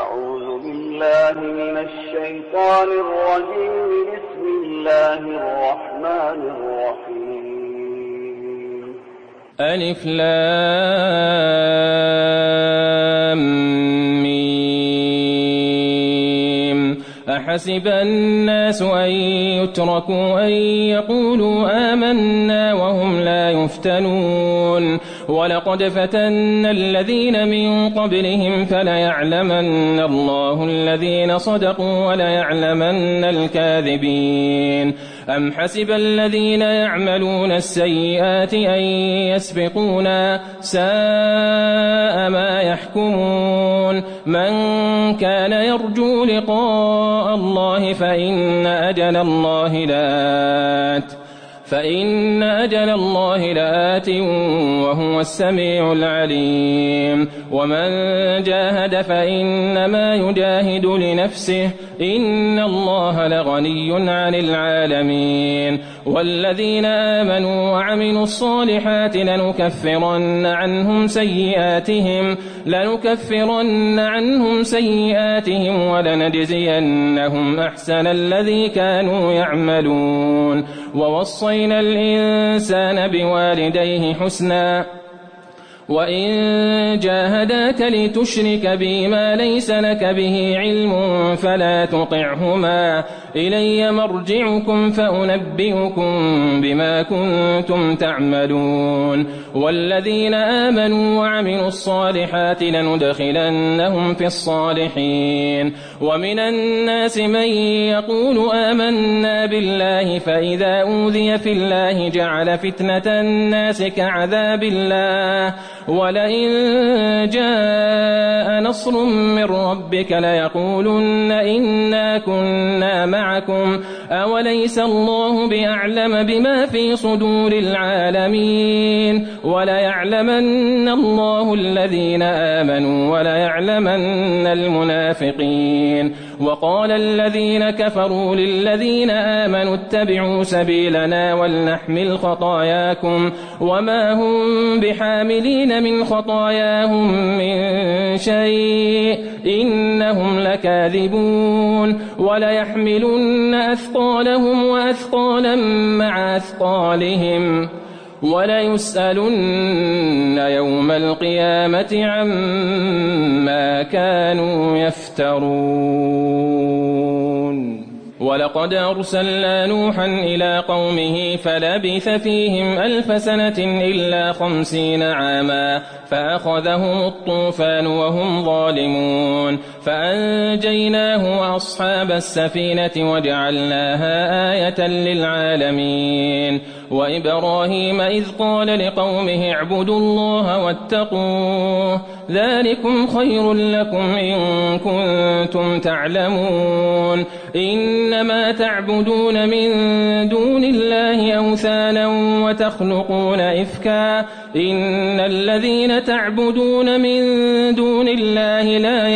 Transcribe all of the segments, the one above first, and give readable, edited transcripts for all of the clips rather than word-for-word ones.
أعوذ بالله من الشيطان الرجيم. بسم الله الرحمن الرحيم. ألف لام ميم. أحسب الناس أن يتركوا أن يقولوا آمنا وهم لا يفتنون ولقد فتنا الذين من قبلهم فليعلمن الله الذين صدقوا وليعلمن الكاذبين. أم حسب الذين يعملون السيئات أن يسبقونا ساء ما يحكمون. من كان يرجو لقاء الله فإن أجل الله لآت وهو السميع العليم. ومن جاهد فإنما يجاهد لنفسه إن الله لغني عن العالمين. والذين آمنوا وعملوا الصالحات لنكفرن عنهم سيئاتهم ولنجزينهم أحسن الذي كانوا يعملون. ووصينا الإنسان بوالديه حسنا وإن جاهداك لتشرك بي ما ليس لك به علم فلا تطعهما إلي مرجعكم فأنبئكم بما كنتم تعملون. والذين آمنوا وعملوا الصالحات لندخلنهم في الصالحين. ومن الناس من يقول آمنا بالله فإذا أوذي في الله جعل فتنة الناس كعذاب الله ولئن جاء نصر من ربك ليقولن إنا كنا معكم أوليس الله بأعلم بما في صدور العالمين. وليعلمن الله الذين آمنوا وليعلمن المنافقين. وقال الذين كفروا للذين آمنوا اتبعوا سبيلنا ولنحمل خطاياكم وما هم بحاملين من خطاياهم من شيء إنهم لكاذبون. وليحملن أثقالهم وأثقالا مع أثقالهم وليسألن يوم القيامة عما كانوا يفترون. ولقد أرسلنا نوحا إلى قومه فلبث فيهم 1000 سنة إلا 50 عاما فأخذهم الطوفان وهم ظالمون فأنجيناه وأصحاب السفينة وجعلناها آية للعالمين. وإبراهيم إذ قال لقومه اعبدوا الله واتقوه ذلكم خير لكم إن كنتم تعلمون. إنما تعبدون من دون الله أوثانا وتخلقون إفكا إن الذين تعبدون من دون الله لا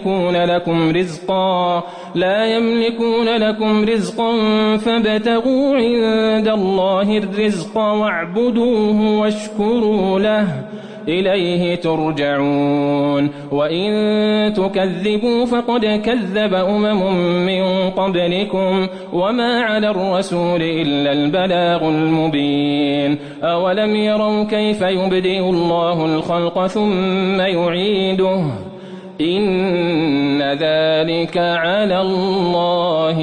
يملكون لكم رزقا فابتغوا عند الله الرزق واعبدوه واشكروا له إليه ترجعون. وإن تكذبوا فقد كذب من قبلكم وما على الرسول إلا البلاغ المبين. أولم يروا كيف يبدئ الله الخلق ثم يعيده إن ذلك على الله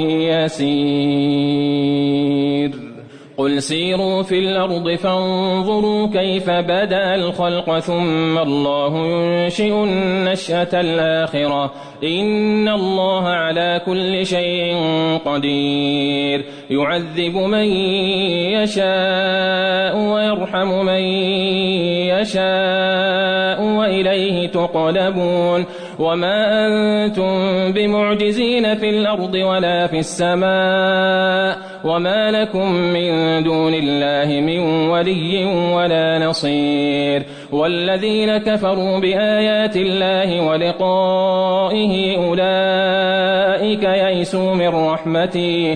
يسير. قل سيروا في الأرض فانظروا كيف بدأ الخلق ثم الله ينشئ النشأة الآخرة إن الله على كل شيء قدير. يعذب من يشاء ويرحم من يشاء وإليه تقلبون. وما أنتم بمعجزين في الأرض ولا في السماء وما لكم من دون الله من ولي ولا نصير. والذين كفروا بآيات الله ولقائه أولئك أولئك يئسوا من رحمتي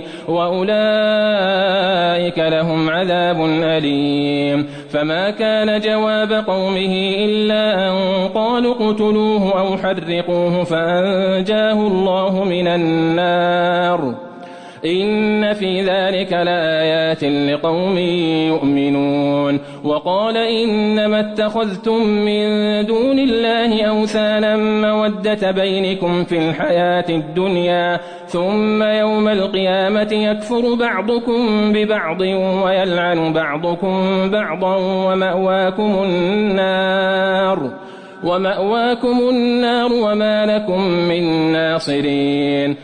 وأولئك لهم عذاب أليم. فما كان جواب قومه إلا أن قالوا اقتلوه أو حرقوه فأنجاه الله من النار. إن في ذلك لآيات لقوم يؤمنون. وقال إنما اتخذتم من دون الله أوثانا مودة بينكم في الحياة الدنيا ثم يوم القيامة يكفر بعضكم ببعض ويلعن بعضكم بعضا ومأواكم النار وما لكم من ناصرين.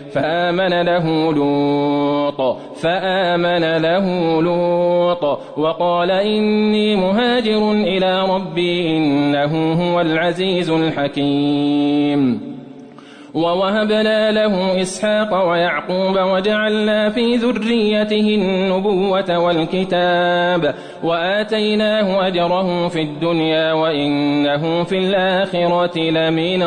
فآمن له لوط وقال إني مهاجر إلى ربي إنه هو العزيز الحكيم. ووهبنا له إسحاق ويعقوب وجعلنا في ذريته النبوة والكتاب وآتيناه أجره في الدنيا وإنه في الآخرة لمن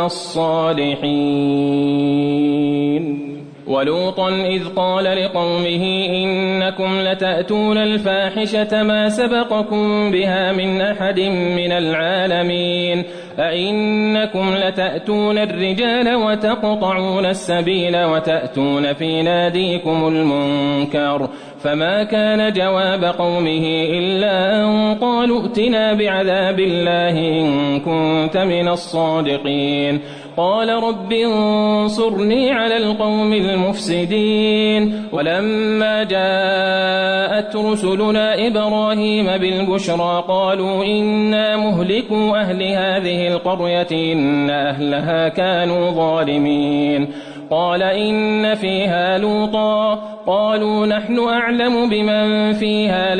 الصالحين. ولوطا إذ قال لقومه إنكم لتأتون الفاحشة ما سبقكم بها من أحد من العالمين أئنكم لتأتون الرجال وتقطعون السبيل وتأتون في ناديكم المنكر. فما كان جواب قومه إلا أن قالوا ائتنا بعذاب الله إن كنت من الصادقين. قال رب انصرني على القوم المفسدين. ولما جاءت رسلنا إبراهيم بالبشرى قالوا إنا مهلكو أهل هذه القرية إن أهلها كانوا ظالمين. قال إن فيها لوطا قالوا نحن أعلم بمن فيها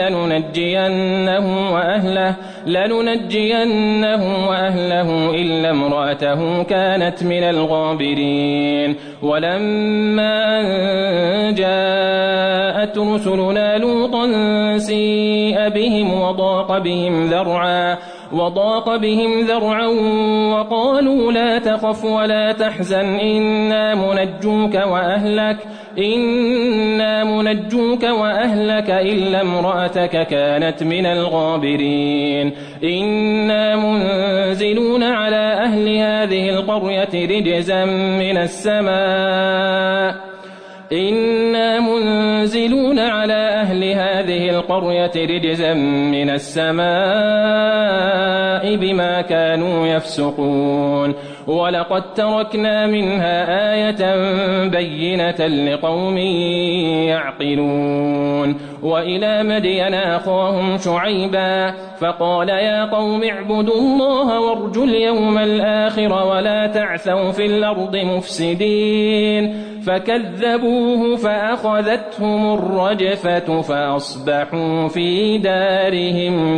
لننجينه وأهله إلا امرأته كانت من الغابرين. ولما أن جاءت رسلنا لوطا سيء بهم وضاق بهم ذرعا وقالوا لا تخف ولا تحزن إنا منجوك وأهلك إلا امرأتك كانت من الغابرين. إنا منزلون على أهل هذه القرية رجزا من السماء بما كانوا يفسقون. ولقد تركنا منها آية بينة لقوم يعقلون. وإلى مدين أخاهم شعيبا فقال يا قوم اعبدوا الله وارجوا اليوم الآخر ولا تعثوا في الأرض مفسدين. فكذبوه فأخذتهم الرجفة فأصبحوا في دارهم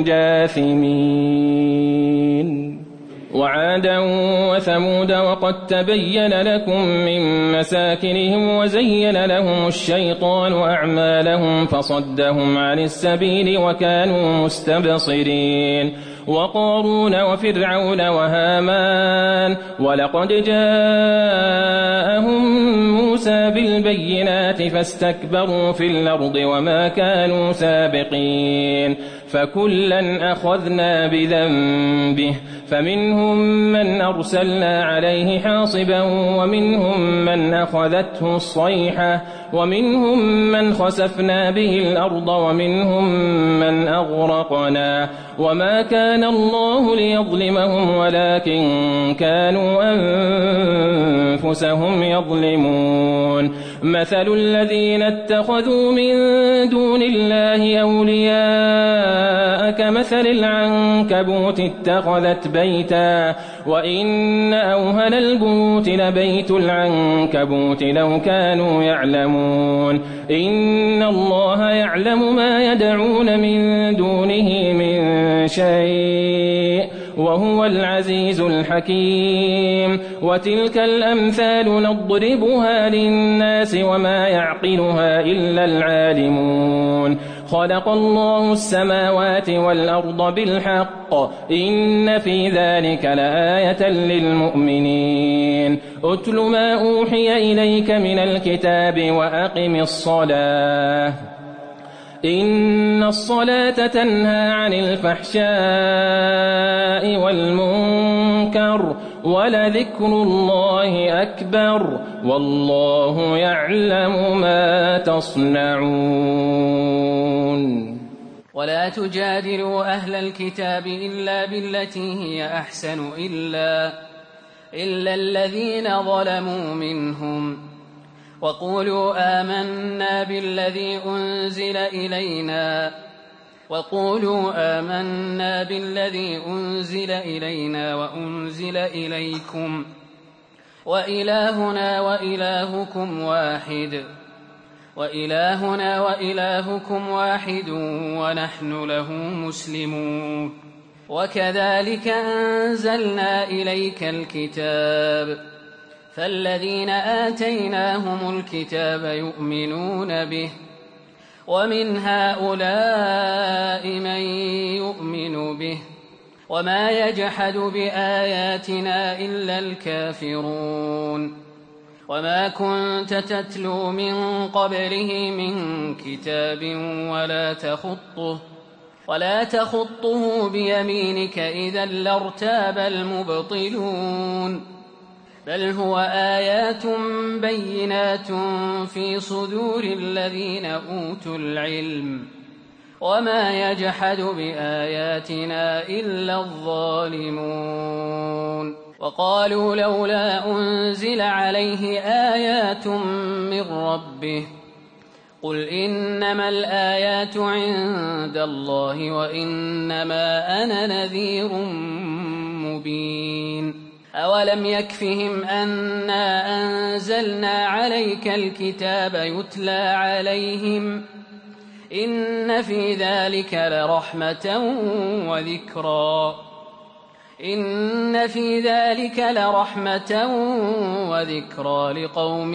جاثمين. وعادا وثمود وقد تبين لكم من مساكنهم وزين لهم الشيطان أعمالهم فصدهم عن السبيل وكانوا مستبصرين. وقارون وفرعون وهامان ولقد جاءهم موسى بالبينات فاستكبروا في الأرض وما كانوا سابقين. فكلا أخذنا بذنبه فمنهم من أرسلنا عليه حاصبا ومنهم من أخذته الصيحة ومنهم من خسفنا به الأرض ومنهم من أغرقنا. وما كان الله ليظلمهم ولكن كانوا أنفسهم يظلمون. مثل الذين اتخذوا من دون الله أولياء كمثل العنكبوت اتخذت بيتا وإن أوهن البيوت لبيت العنكبوت لو كانوا يعلمون. إن الله يعلم ما يدعون من دونه من شيء وهو العزيز الحكيم. وتلك الأمثال نضربها للناس وما يعقلها إلا العالمون. خلق الله السماوات والأرض بالحق إن في ذلك لآية للمؤمنين أتل ما أوحي إليك من الكتاب وأقم الصلاة إن الصلاة تنهى عن الفحشاء والمنكر ولذكر الله أكبر والله يعلم ما تصنعون. ولا تجادلوا أهل الكتاب إلا بالتي هي أحسن إلا الذين ظلموا منهم وقولوا آمنا بالذي أنزل إلينا وأنزل إليكم وإلهنا وإلهكم واحد ونحن له مسلمون. وكذلك أنزلنا إليك الكتاب فالذين آتيناهم الكتاب يؤمنون به ومن هؤلاء من يؤمن به وما يجحد بآياتنا إلا الكافرون. وما كنت تتلو من قبله من كتاب ولا تخطه بيمينك إذا لارتاب المبطلون بل هو آيات بينات في صدور الذين أوتوا العلم وما يجحد بآياتنا إلا الظالمون. وقالوا لولا أنزل عليه آيات من ربه قل إنما الآيات عند الله وإنما أنا نذير مبين. أولم يكفهم أنا أنزلنا عليك الكتاب يتلى عليهم إن في ذلك لرحمة وذكرى لقوم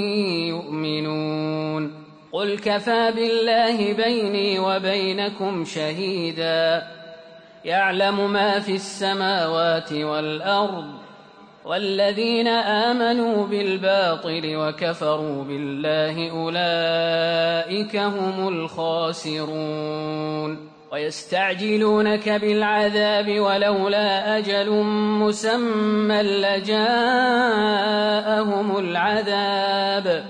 يؤمنون. قل كفى بالله بيني وبينكم شهيدا يعلم ما في السماوات والأرض والذين آمنوا بالباطل وكفروا بالله أولئك هم الخاسرون. ويستعجلونك بالعذاب ولولا أجل مسمى لجاءهم العذاب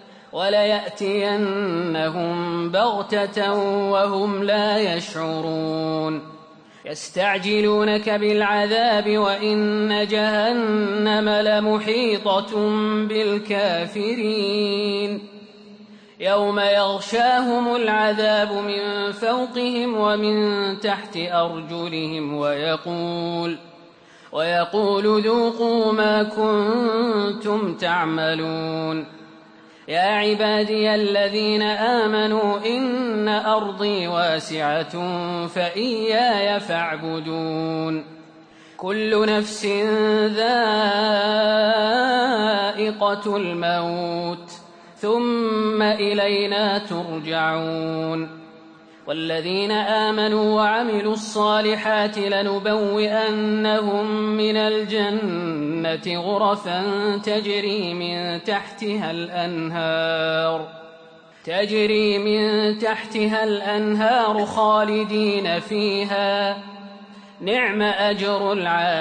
وليأتينهم بغتة وهم لا يشعرون. يستعجلونك بالعذاب وإن جهنم لمحيطة بالكافرين يوم يغشاهم العذاب من فوقهم ومن تحت أرجلهم ويقول ذوقوا ما كنتم تعملون. يا عبادي الذين آمنوا إن أرضي واسعة فإياي فاعبدون. كل نفس ذائقة الموت ثم إلينا ترجعون. والذين آمنوا وعملوا الصالحات لنبوئنهم من الجنة غرفا تجري من تحتها الأنهار خالدين فيها نعم أجر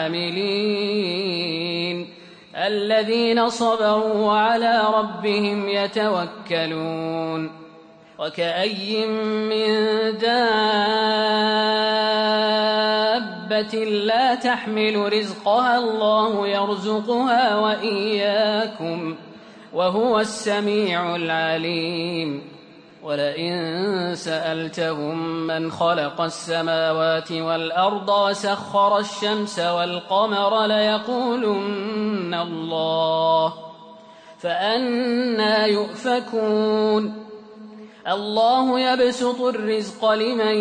العاملين الذين صبروا وعلى ربهم يتوكلون. وكأي من دابة لا تحمل رزقها الله يرزقها وإياكم وهو السميع العليم. ولئن سألتهم من خلق السماوات والأرض وسخر الشمس والقمر ليقولن الله فأنى يؤفكون. الله يبسط الرزق لمن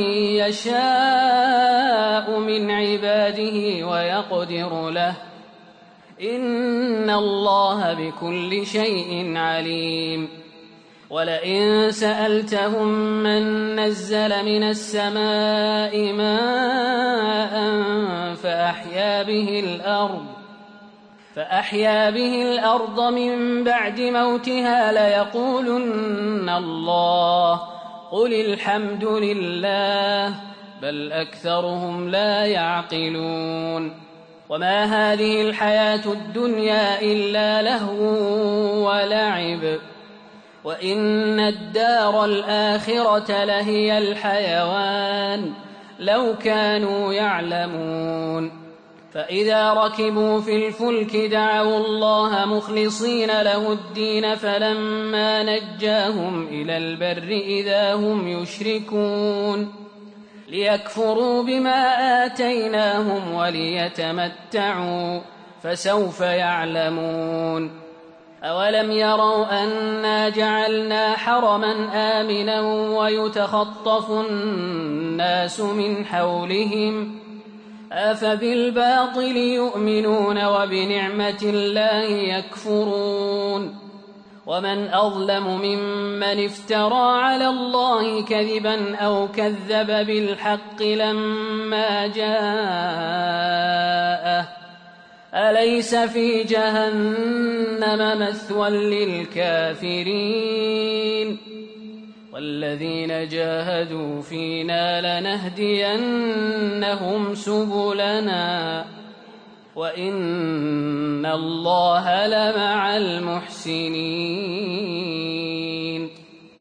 يشاء من عباده ويقدر له إن الله بكل شيء عليم. ولئن سألتهم من نزل من السماء ماء فأحيا به الأرض من بعد موتها ليقولن الله قل الحمد لله بل أكثرهم لا يعقلون وما هذه الحياة الدنيا إلا لهو ولعب وإن الدار الآخرة لهي الحيوان لو كانوا يعلمون فإذا ركبوا في الفلك دعوا الله مخلصين له الدين فلما نجاهم إلى البر إذا هم يشركون ليكفروا بما آتيناهم وليتمتعوا فسوف يعلمون أولم يروا أنا جعلنا حرما آمنا ويتخطف الناس من حولهم أفبالباطل يؤمنون وبنعمة الله يكفرون ومن أظلم ممن افترى على الله كذبا أو كذب بالحق لما جاءه أليس في جهنم مثوى للكافرين والذين جاهدوا فينا لنهدينهم سبلنا وإن الله لمع المحسنين